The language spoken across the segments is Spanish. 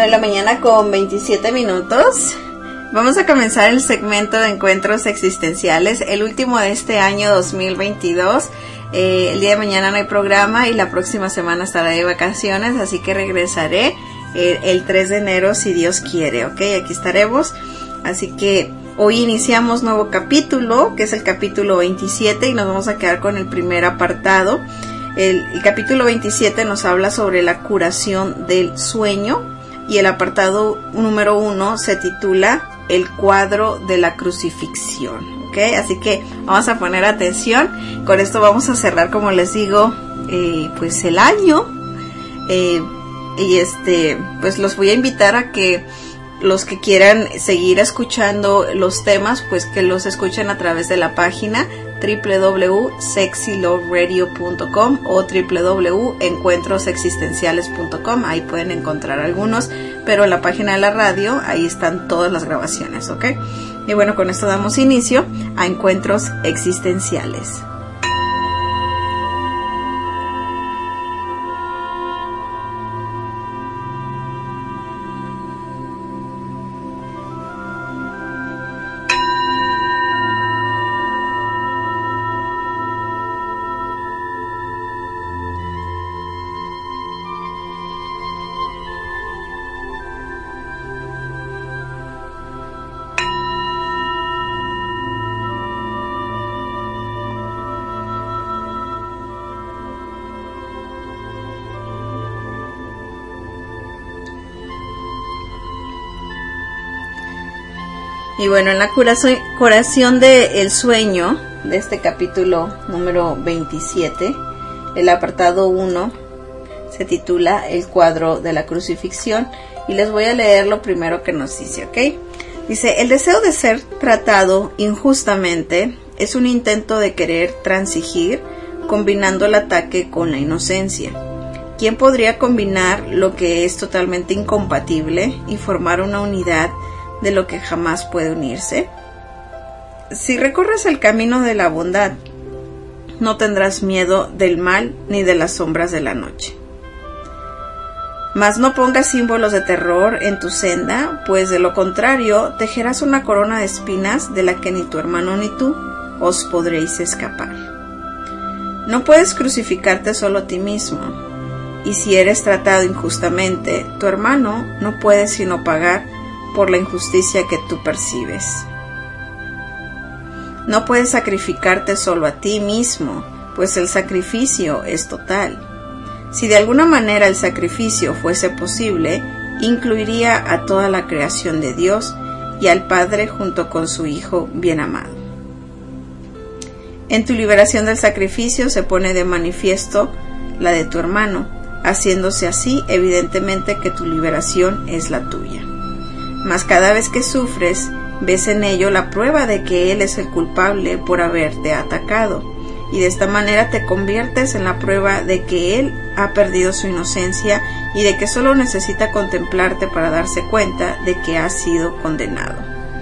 de la mañana con 27 minutos. Vamos a comenzar el segmento de encuentros existenciales, el último de este año 2022. El día de mañana no hay programa y la próxima semana estaré de vacaciones, así que regresaré el 3 de enero si Dios quiere, ¿ok? Aquí estaremos. Así que hoy iniciamos nuevo capítulo, que es el capítulo 27, y nos vamos a quedar con el primer apartado. El capítulo 27 nos habla sobre la curación del sueño y el apartado número 1 se titula El cuadro de la crucifixión, ¿ok? Así que vamos a poner atención. Con esto vamos a cerrar, como les digo, pues el año. Pues los voy a invitar a que los que quieran seguir escuchando los temas, pues que los escuchen a través de la página www.sexyloveradio.com o www.encuentrosexistenciales.com. Ahí pueden encontrar algunos, pero en la página de la radio, ahí están todas las grabaciones, ¿ok? Y bueno, con esto damos inicio a Encuentros Existenciales. Y bueno, en la curación del sueño de este capítulo número 27, el apartado 1 se titula El cuadro de la crucifixión, y les voy a leer lo primero que nos dice, ¿ok? Dice: el deseo de ser tratado injustamente es un intento de querer transigir, combinando el ataque con la inocencia. ¿Quién podría combinar lo que es totalmente incompatible y formar una unidad de lo que jamás puede unirse? Si recorres el camino de la bondad, no tendrás miedo del mal ni de las sombras de la noche. Mas no pongas símbolos de terror en tu senda, pues de lo contrario tejerás una corona de espinas de la que ni tu hermano ni tú os podréis escapar. No puedes crucificarte solo a ti mismo, y si eres tratado injustamente, tu hermano no puede sino pagar por la injusticia que tú percibes. No puedes sacrificarte solo a ti mismo, pues el sacrificio es total. Si de alguna manera el sacrificio fuese posible, incluiría a toda la creación de Dios y al Padre junto con su Hijo bien amado. En tu liberación del sacrificio se pone de manifiesto la de tu hermano, haciéndose así evidentemente que tu liberación es la tuya. Mas cada vez que sufres, ves en ello la prueba de que él es el culpable por haberte atacado, y de esta manera te conviertes en la prueba de que él ha perdido su inocencia y de que solo necesita contemplarte para darse cuenta de que ha sido condenado.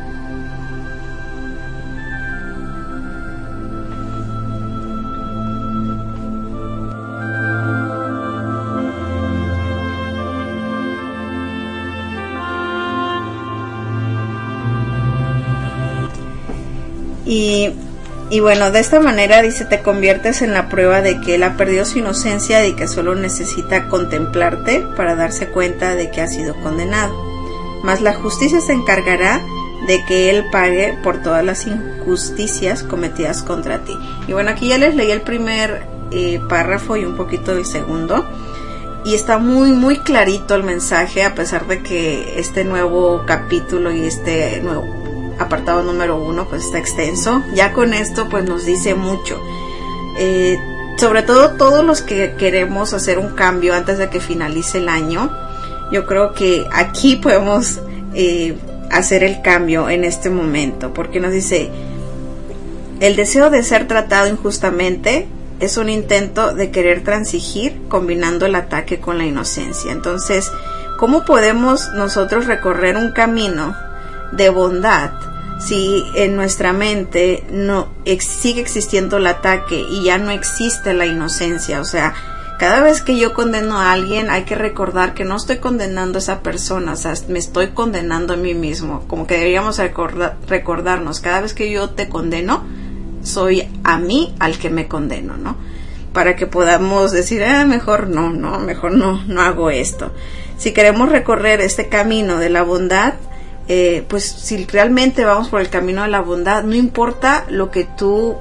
Y bueno, de esta manera dice, te conviertes en la prueba de que él ha perdido su inocencia y que solo necesita contemplarte para darse cuenta de que ha sido condenado. Mas la justicia se encargará de que él pague por todas las injusticias cometidas contra ti. Y bueno, aquí ya les leí el primer párrafo y un poquito del segundo. Y está muy muy clarito el mensaje, a pesar de que este nuevo capítulo y este nuevo apartado número 1 pues está extenso. Ya con esto pues nos dice mucho, sobre todo todos los que queremos hacer un cambio antes de que finalice el año. Yo creo que aquí podemos hacer el cambio en este momento, porque nos dice: el deseo de ser tratado injustamente es un intento de querer transigir, combinando el ataque con la inocencia. Entonces, ¿cómo podemos nosotros recorrer un camino de bondad si en nuestra mente no sigue existiendo el ataque y ya no existe la inocencia? O sea, Cada vez que yo condeno a alguien, hay que recordar que no estoy condenando a esa persona, o sea, me estoy condenando a mí mismo. Como que deberíamos recordarnos, cada vez que yo te condeno, soy a mí al que me condeno, ¿no? Para que podamos decir, mejor no hago esto. Si queremos recorrer este camino de la bondad, pues si realmente vamos por el camino de la bondad, no importa lo que tú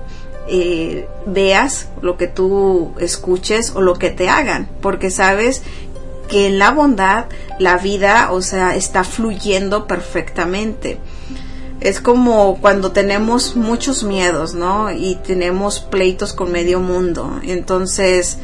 veas, lo que tú escuches o lo que te hagan, porque sabes que en la bondad la vida, o sea, está fluyendo perfectamente. Es como cuando tenemos muchos miedos, ¿no? Y tenemos pleitos con medio mundo. Entonces,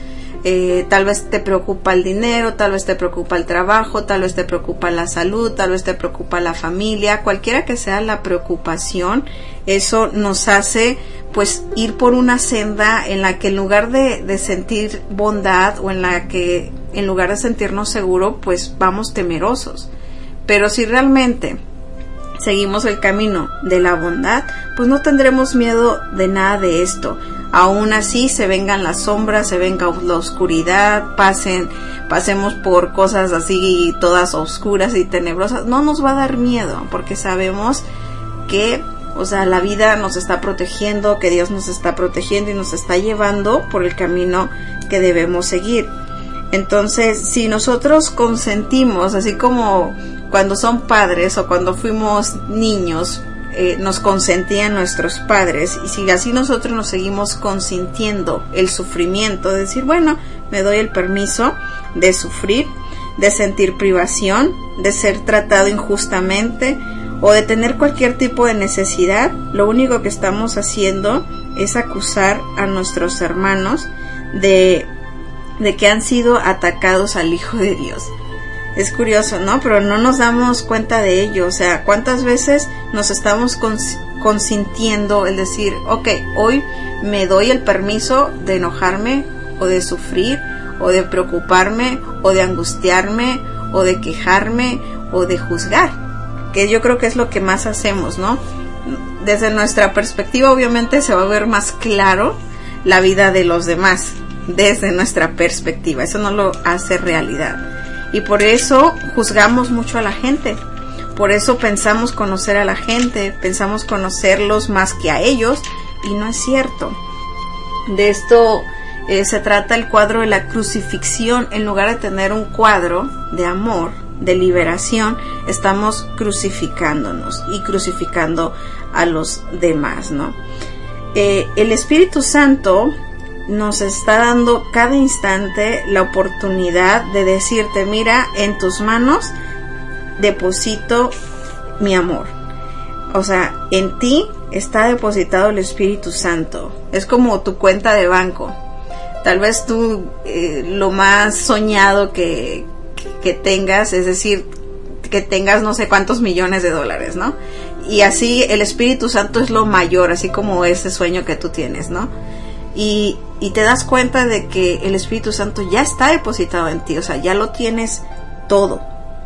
tal vez te preocupa el dinero, tal vez te preocupa el trabajo, tal vez te preocupa la salud, tal vez te preocupa la familia, cualquiera que sea la preocupación, eso nos hace pues ir por una senda en la que en lugar de sentir bondad o en la que en lugar de sentirnos seguros, pues vamos temerosos. Pero si realmente seguimos el camino de la bondad, pues no tendremos miedo de nada de esto. Aún así se vengan las sombras, se venga la oscuridad, pasemos por cosas así todas oscuras y tenebrosas, no nos va a dar miedo, porque sabemos que, o sea, la vida nos está protegiendo, que Dios nos está protegiendo y nos está llevando por el camino que debemos seguir. Entonces, si nosotros consentimos, así como cuando son padres o cuando fuimos niños, nos consentían nuestros padres, y si así nosotros nos seguimos consintiendo el sufrimiento, de decir, bueno, me doy el permiso de sufrir, de sentir privación, de ser tratado injustamente o de tener cualquier tipo de necesidad, lo único que estamos haciendo es acusar a nuestros hermanos de que han sido atacados al Hijo de Dios. Es curioso, ¿no? Pero no nos damos cuenta de ello. O sea, ¿cuántas veces nos estamos consintiendo el decir, ok, hoy me doy el permiso de enojarme o de sufrir o de preocuparme o de angustiarme o de quejarme o de juzgar? Que yo creo que es lo que más hacemos, ¿no? Desde nuestra perspectiva, obviamente, se va a ver más claro la vida de los demás desde nuestra perspectiva. Eso no lo hace realidad. Y por eso juzgamos mucho a la gente. Por eso pensamos conocer a la gente, pensamos conocerlos más que a ellos, y no es cierto. De esto se trata el cuadro de la crucifixión. En lugar de tener un cuadro de amor, de liberación, estamos crucificándonos y crucificando a los demás, ¿no? El Espíritu Santo nos está dando cada instante la oportunidad de decirte, mira, en tus manos deposito mi amor. O sea, en ti está depositado el Espíritu Santo. Es como tu cuenta de banco. Tal vez tú lo más soñado que tengas, es decir, que tengas no sé cuántos millones de dólares, ¿no? Y así el Espíritu Santo es lo mayor, así como ese sueño que tú tienes, ¿no? Y te das cuenta de que el Espíritu Santo ya está depositado en ti, o sea, ya lo tienes todo,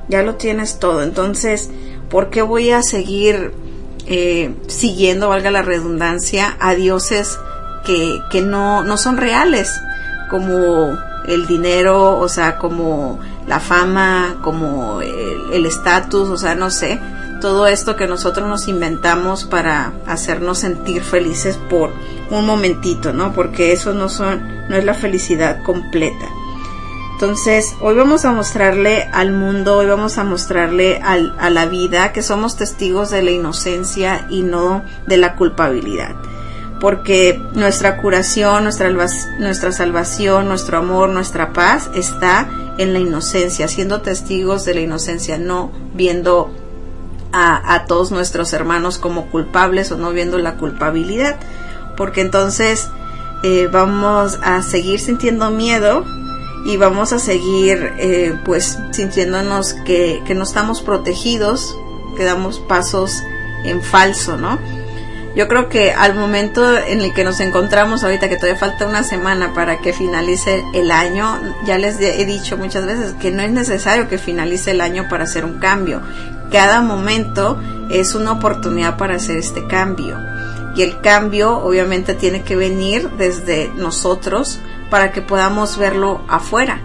entonces, ¿por qué voy a seguir siguiendo, valga la redundancia, a dioses que no son reales, como el dinero, o sea, como la fama, como el estatus, o sea, no sé, todo esto que nosotros nos inventamos para hacernos sentir felices por un momentito, ¿no? Porque eso no es la felicidad completa. Entonces, hoy vamos a mostrarle al mundo, hoy vamos a mostrarle a la vida que somos testigos de la inocencia y no de la culpabilidad. Porque nuestra curación, nuestra salvación, nuestro amor, nuestra paz está en la inocencia, siendo testigos de la inocencia, no viendo a todos nuestros hermanos como culpables o no viendo la culpabilidad, porque entonces vamos a seguir sintiendo miedo y vamos a seguir pues sintiéndonos que no estamos protegidos, que damos pasos en falso, ¿no? Yo creo que al momento en el que nos encontramos ahorita, que todavía falta una semana para que finalice el año, ya les he dicho muchas veces que no es necesario que finalice el año para hacer un cambio. Cada momento es una oportunidad para hacer este cambio. Y el cambio obviamente tiene que venir desde nosotros para que podamos verlo afuera.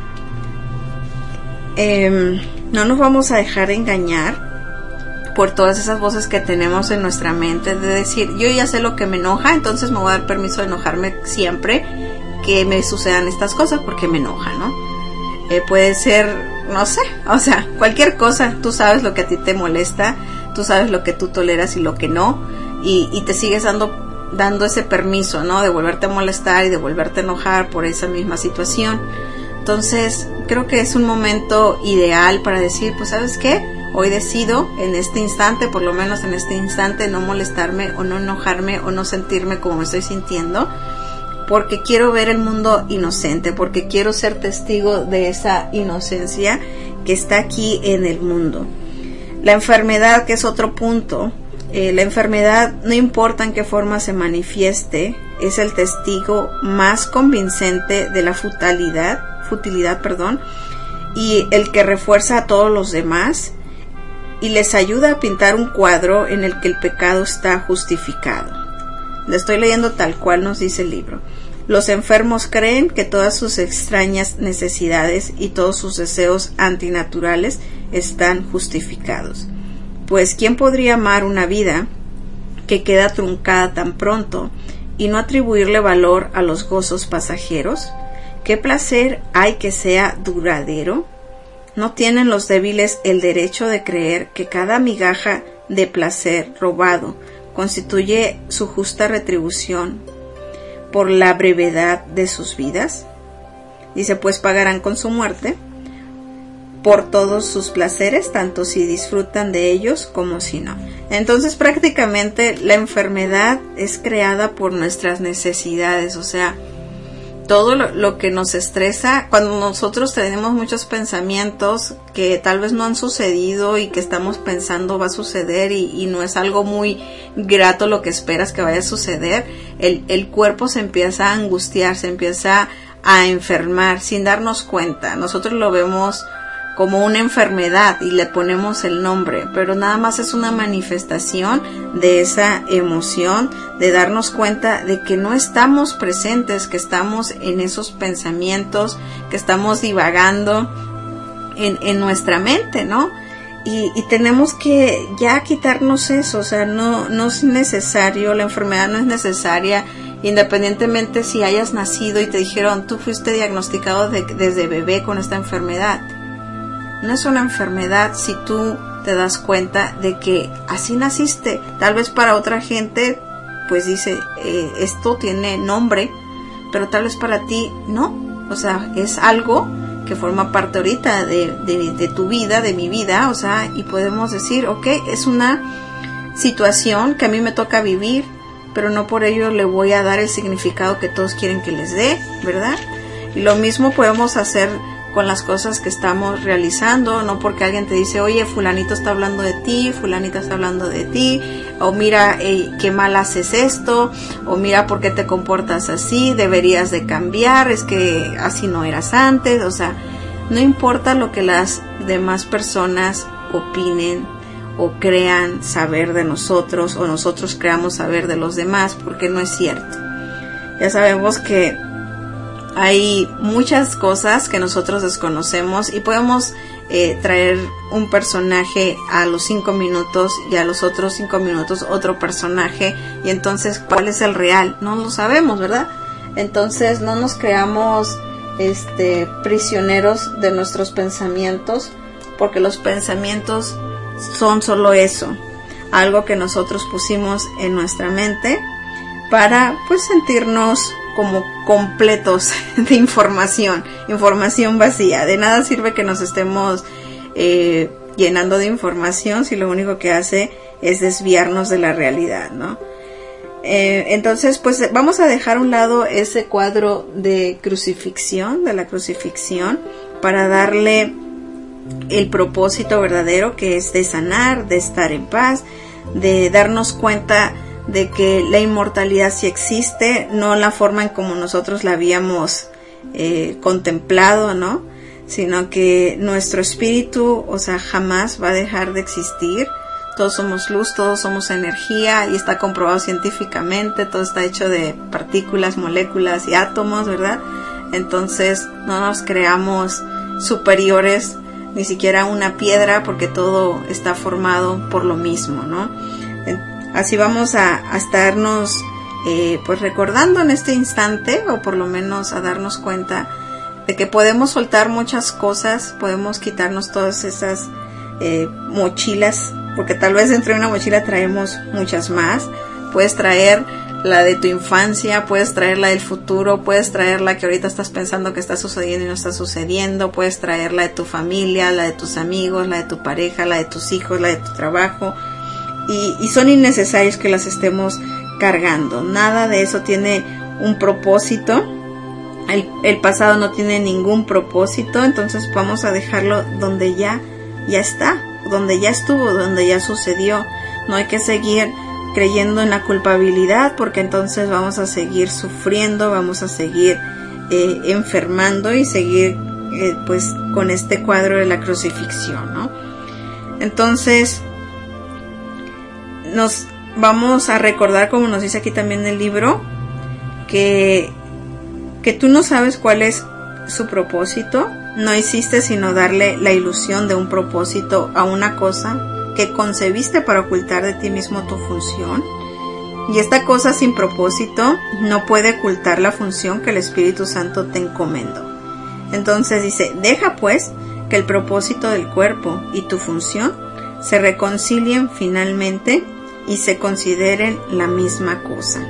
No nos vamos a dejar engañar por todas esas voces que tenemos en nuestra mente de decir, yo ya sé lo que me enoja, entonces me voy a dar permiso de enojarme siempre que me sucedan estas cosas porque me enoja, ¿no? Puede ser, no sé, o sea, cualquier cosa. Tú sabes lo que a ti te molesta, tú sabes lo que tú toleras y lo que no, y te sigues dando ese permiso, ¿no? De volverte a molestar y de volverte a enojar por esa misma situación. Entonces, creo que es un momento ideal para decir, pues, ¿sabes qué? Hoy decido en este instante, por lo menos en este instante, no molestarme o no enojarme o no sentirme como me estoy sintiendo, porque quiero ver el mundo inocente, porque quiero ser testigo de esa inocencia que está aquí en el mundo. La enfermedad, que es otro punto, la enfermedad, no importa en qué forma se manifieste, es el testigo más convincente de la futilidad, y el que refuerza a todos los demás y les ayuda a pintar un cuadro en el que el pecado está justificado. Le estoy leyendo tal cual nos dice el libro. Los enfermos creen que todas sus extrañas necesidades y todos sus deseos antinaturales están justificados. Pues ¿quién podría amar una vida que queda truncada tan pronto y no atribuirle valor a los gozos pasajeros? ¿Qué placer hay que sea duradero? ¿No tienen los débiles el derecho de creer que cada migaja de placer robado constituye su justa retribución por la brevedad de sus vidas? Dice, pues pagarán con su muerte por todos sus placeres, tanto si disfrutan de ellos como si no. Entonces prácticamente la enfermedad es creada por nuestras necesidades, o sea, todo lo que nos estresa, cuando nosotros tenemos muchos pensamientos que tal vez no han sucedido y que estamos pensando va a suceder y no es algo muy grato lo que esperas que vaya a suceder, el cuerpo se empieza a angustiar, se empieza a enfermar sin darnos cuenta. Nosotros lo vemos como una enfermedad y le ponemos el nombre, pero nada más es una manifestación de esa emoción, de darnos cuenta de que no estamos presentes, que estamos en esos pensamientos, que estamos divagando en nuestra mente, ¿no? Y tenemos que ya quitarnos eso, o sea, no es necesario, la enfermedad no es necesaria, independientemente si hayas nacido y te dijeron, tú fuiste diagnosticado desde bebé con esta enfermedad. No es una enfermedad si tú te das cuenta de que así naciste. Tal vez para otra gente, pues dice, esto tiene nombre, pero tal vez para ti no. O sea, es algo que forma parte ahorita de tu vida, de mi vida, o sea, y podemos decir, ok, es una situación que a mí me toca vivir, pero no por ello le voy a dar el significado que todos quieren que les dé, ¿verdad? Y lo mismo podemos hacer con las cosas que estamos realizando, no porque alguien te dice, oye, fulanito está hablando de ti, fulanita está hablando de ti, o mira, qué mal haces esto, o mira por qué te comportas así, deberías de cambiar, es que así no eras antes, o sea, no importa lo que las demás personas opinen o crean saber de nosotros, o nosotros creamos saber de los demás, porque no es cierto. Ya sabemos que hay muchas cosas que nosotros desconocemos y podemos traer un personaje a los 5 minutos y a los otros 5 minutos otro personaje, y entonces ¿cuál es el real? No lo sabemos, ¿verdad? Entonces no nos creamos prisioneros de nuestros pensamientos, porque los pensamientos son solo eso, algo que nosotros pusimos en nuestra mente para pues sentirnos como completos de información vacía. De nada sirve que nos estemos llenando de información si lo único que hace es desviarnos de la realidad, ¿no? Entonces, pues vamos a dejar a un lado ese cuadro de la crucifixión, para darle el propósito verdadero, que es de sanar, de estar en paz, de darnos cuenta de que la inmortalidad sí existe, no la forma en como nosotros la habíamos contemplado, ¿no? Sino que nuestro espíritu, o sea, jamás va a dejar de existir, Todos somos luz, todos somos energía y está comprobado científicamente. Todo está hecho de partículas, moléculas y átomos, ¿verdad? Entonces no nos creamos superiores ni siquiera a una piedra, porque todo está formado por lo mismo, ¿no? Así vamos a estarnos pues recordando en este instante, o por lo menos a darnos cuenta de que podemos soltar muchas cosas, podemos quitarnos todas esas mochilas, porque tal vez dentro de una mochila traemos muchas más. Puedes traer la de tu infancia, puedes traer la del futuro, puedes traer la que ahorita estás pensando que está sucediendo y no está sucediendo, puedes traer la de tu familia, la de tus amigos, la de tu pareja, la de tus hijos, la de tu trabajo, y son innecesarios que las estemos cargando. Nada de eso tiene un propósito. El pasado no tiene ningún propósito, entonces vamos a dejarlo donde ya está, donde ya estuvo, donde ya sucedió. No hay que seguir creyendo en la culpabilidad, porque entonces vamos a seguir sufriendo, vamos a seguir enfermando y seguir pues con este cuadro de la crucifixión, ¿no? Entonces nos vamos a recordar, como nos dice aquí también el libro, que tú no sabes cuál es su propósito. No hiciste sino darle la ilusión de un propósito a una cosa que concebiste para ocultar de ti mismo tu función, y esta cosa sin propósito no puede ocultar la función que el Espíritu Santo te encomendó. Entonces dice, deja pues que el propósito del cuerpo y tu función se reconcilien finalmente y se consideren la misma cosa.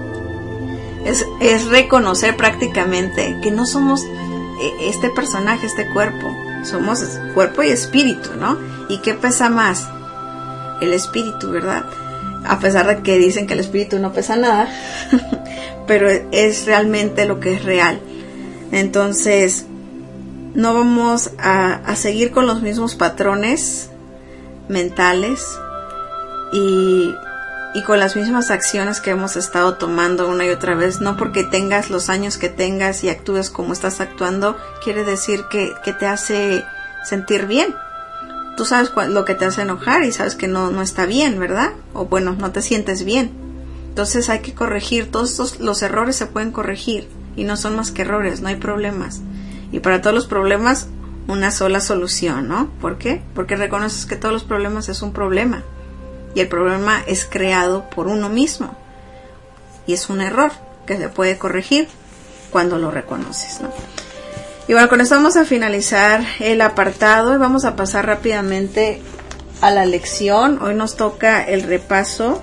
Es reconocer prácticamente que no somos este personaje, este cuerpo. Somos cuerpo y espíritu, ¿no? ¿Y qué pesa más? El espíritu, ¿verdad? A pesar de que dicen que el espíritu no pesa nada, pero es realmente lo que es real. Entonces, no vamos a seguir con los mismos patrones mentales y con las mismas acciones que hemos estado tomando una y otra vez. No porque tengas los años que tengas y actúes como estás actuando, quiere decir que te hace sentir bien. Tú sabes lo que te hace enojar y sabes que no está bien, ¿verdad? O bueno, no te sientes bien. Entonces hay que corregir. Todos los errores se pueden corregir y no son más que errores, no hay problemas. Y para todos los problemas, una sola solución, ¿no? ¿Por qué? Porque reconoces que todos los problemas es un problema. Y el problema es creado por uno mismo. Y es un error que se puede corregir cuando lo reconoces, ¿no? Y bueno, con esto vamos a finalizar el apartado y vamos a pasar rápidamente a la lección. Hoy nos toca el repaso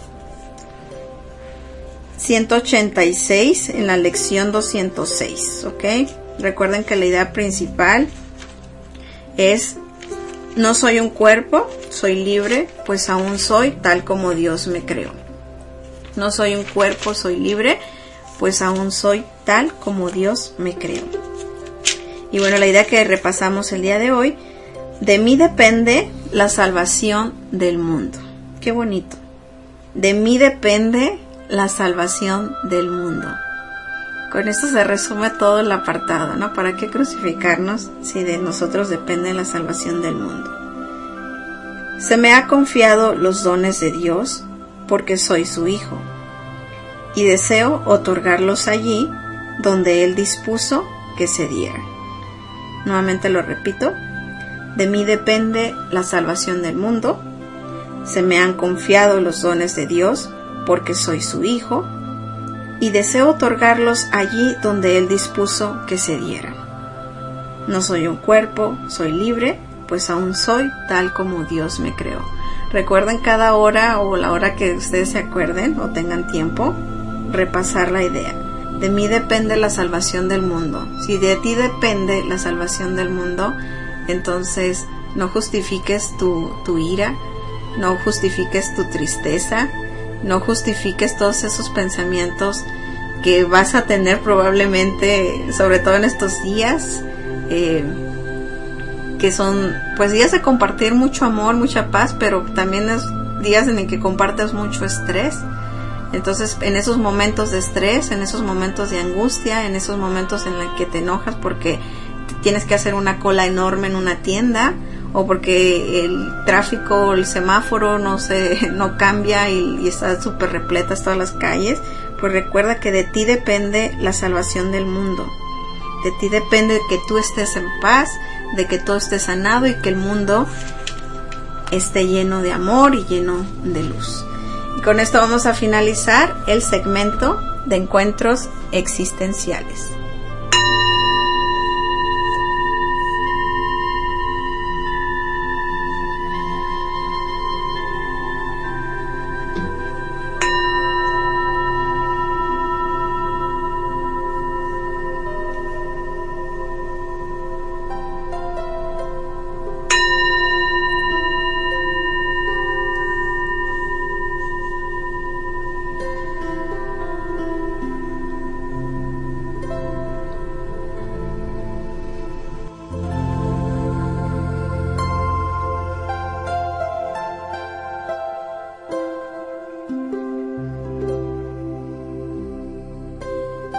186 en la lección 206, ¿ok? Recuerden que la idea principal es: no soy un cuerpo, soy libre, pues aún soy tal como Dios me creó. No soy un cuerpo, soy libre, pues aún soy tal como Dios me creó. Y bueno, la idea que repasamos el día de hoy: de mí depende la salvación del mundo. Qué bonito. De mí depende la salvación del mundo. Con esto se resume todo el apartado, ¿no? ¿Para qué crucificarnos si de nosotros depende la salvación del mundo? Se me ha confiado los dones de Dios porque soy su hijo, y deseo otorgarlos allí donde Él dispuso que se dieran. Nuevamente lo repito: de mí depende la salvación del mundo. Se me han confiado los dones de Dios porque soy su hijo, y deseo otorgarlos allí donde Él dispuso que se dieran. No soy un cuerpo, soy libre, pues aún soy tal como Dios me creó. Recuerden cada hora o la hora que ustedes se acuerden o tengan tiempo, repasar la idea. De mí depende la salvación del mundo. Si de ti depende la salvación del mundo, entonces no justifiques tu ira, no justifiques tu tristeza, no justifiques todos esos pensamientos que vas a tener probablemente, sobre todo en estos días, que son pues días de compartir mucho amor, mucha paz, pero también es días en el que compartes mucho estrés. Entonces, en esos momentos de estrés, en esos momentos de angustia, en esos momentos en los que te enojas porque tienes que hacer una cola enorme en una tienda, o porque el tráfico, el semáforo no cambia y está súper repletas todas las calles, pues recuerda que de ti depende la salvación del mundo. De ti depende que tú estés en paz, de que todo esté sanado y que el mundo esté lleno de amor y lleno de luz. Y con esto vamos a finalizar el segmento de encuentros existenciales.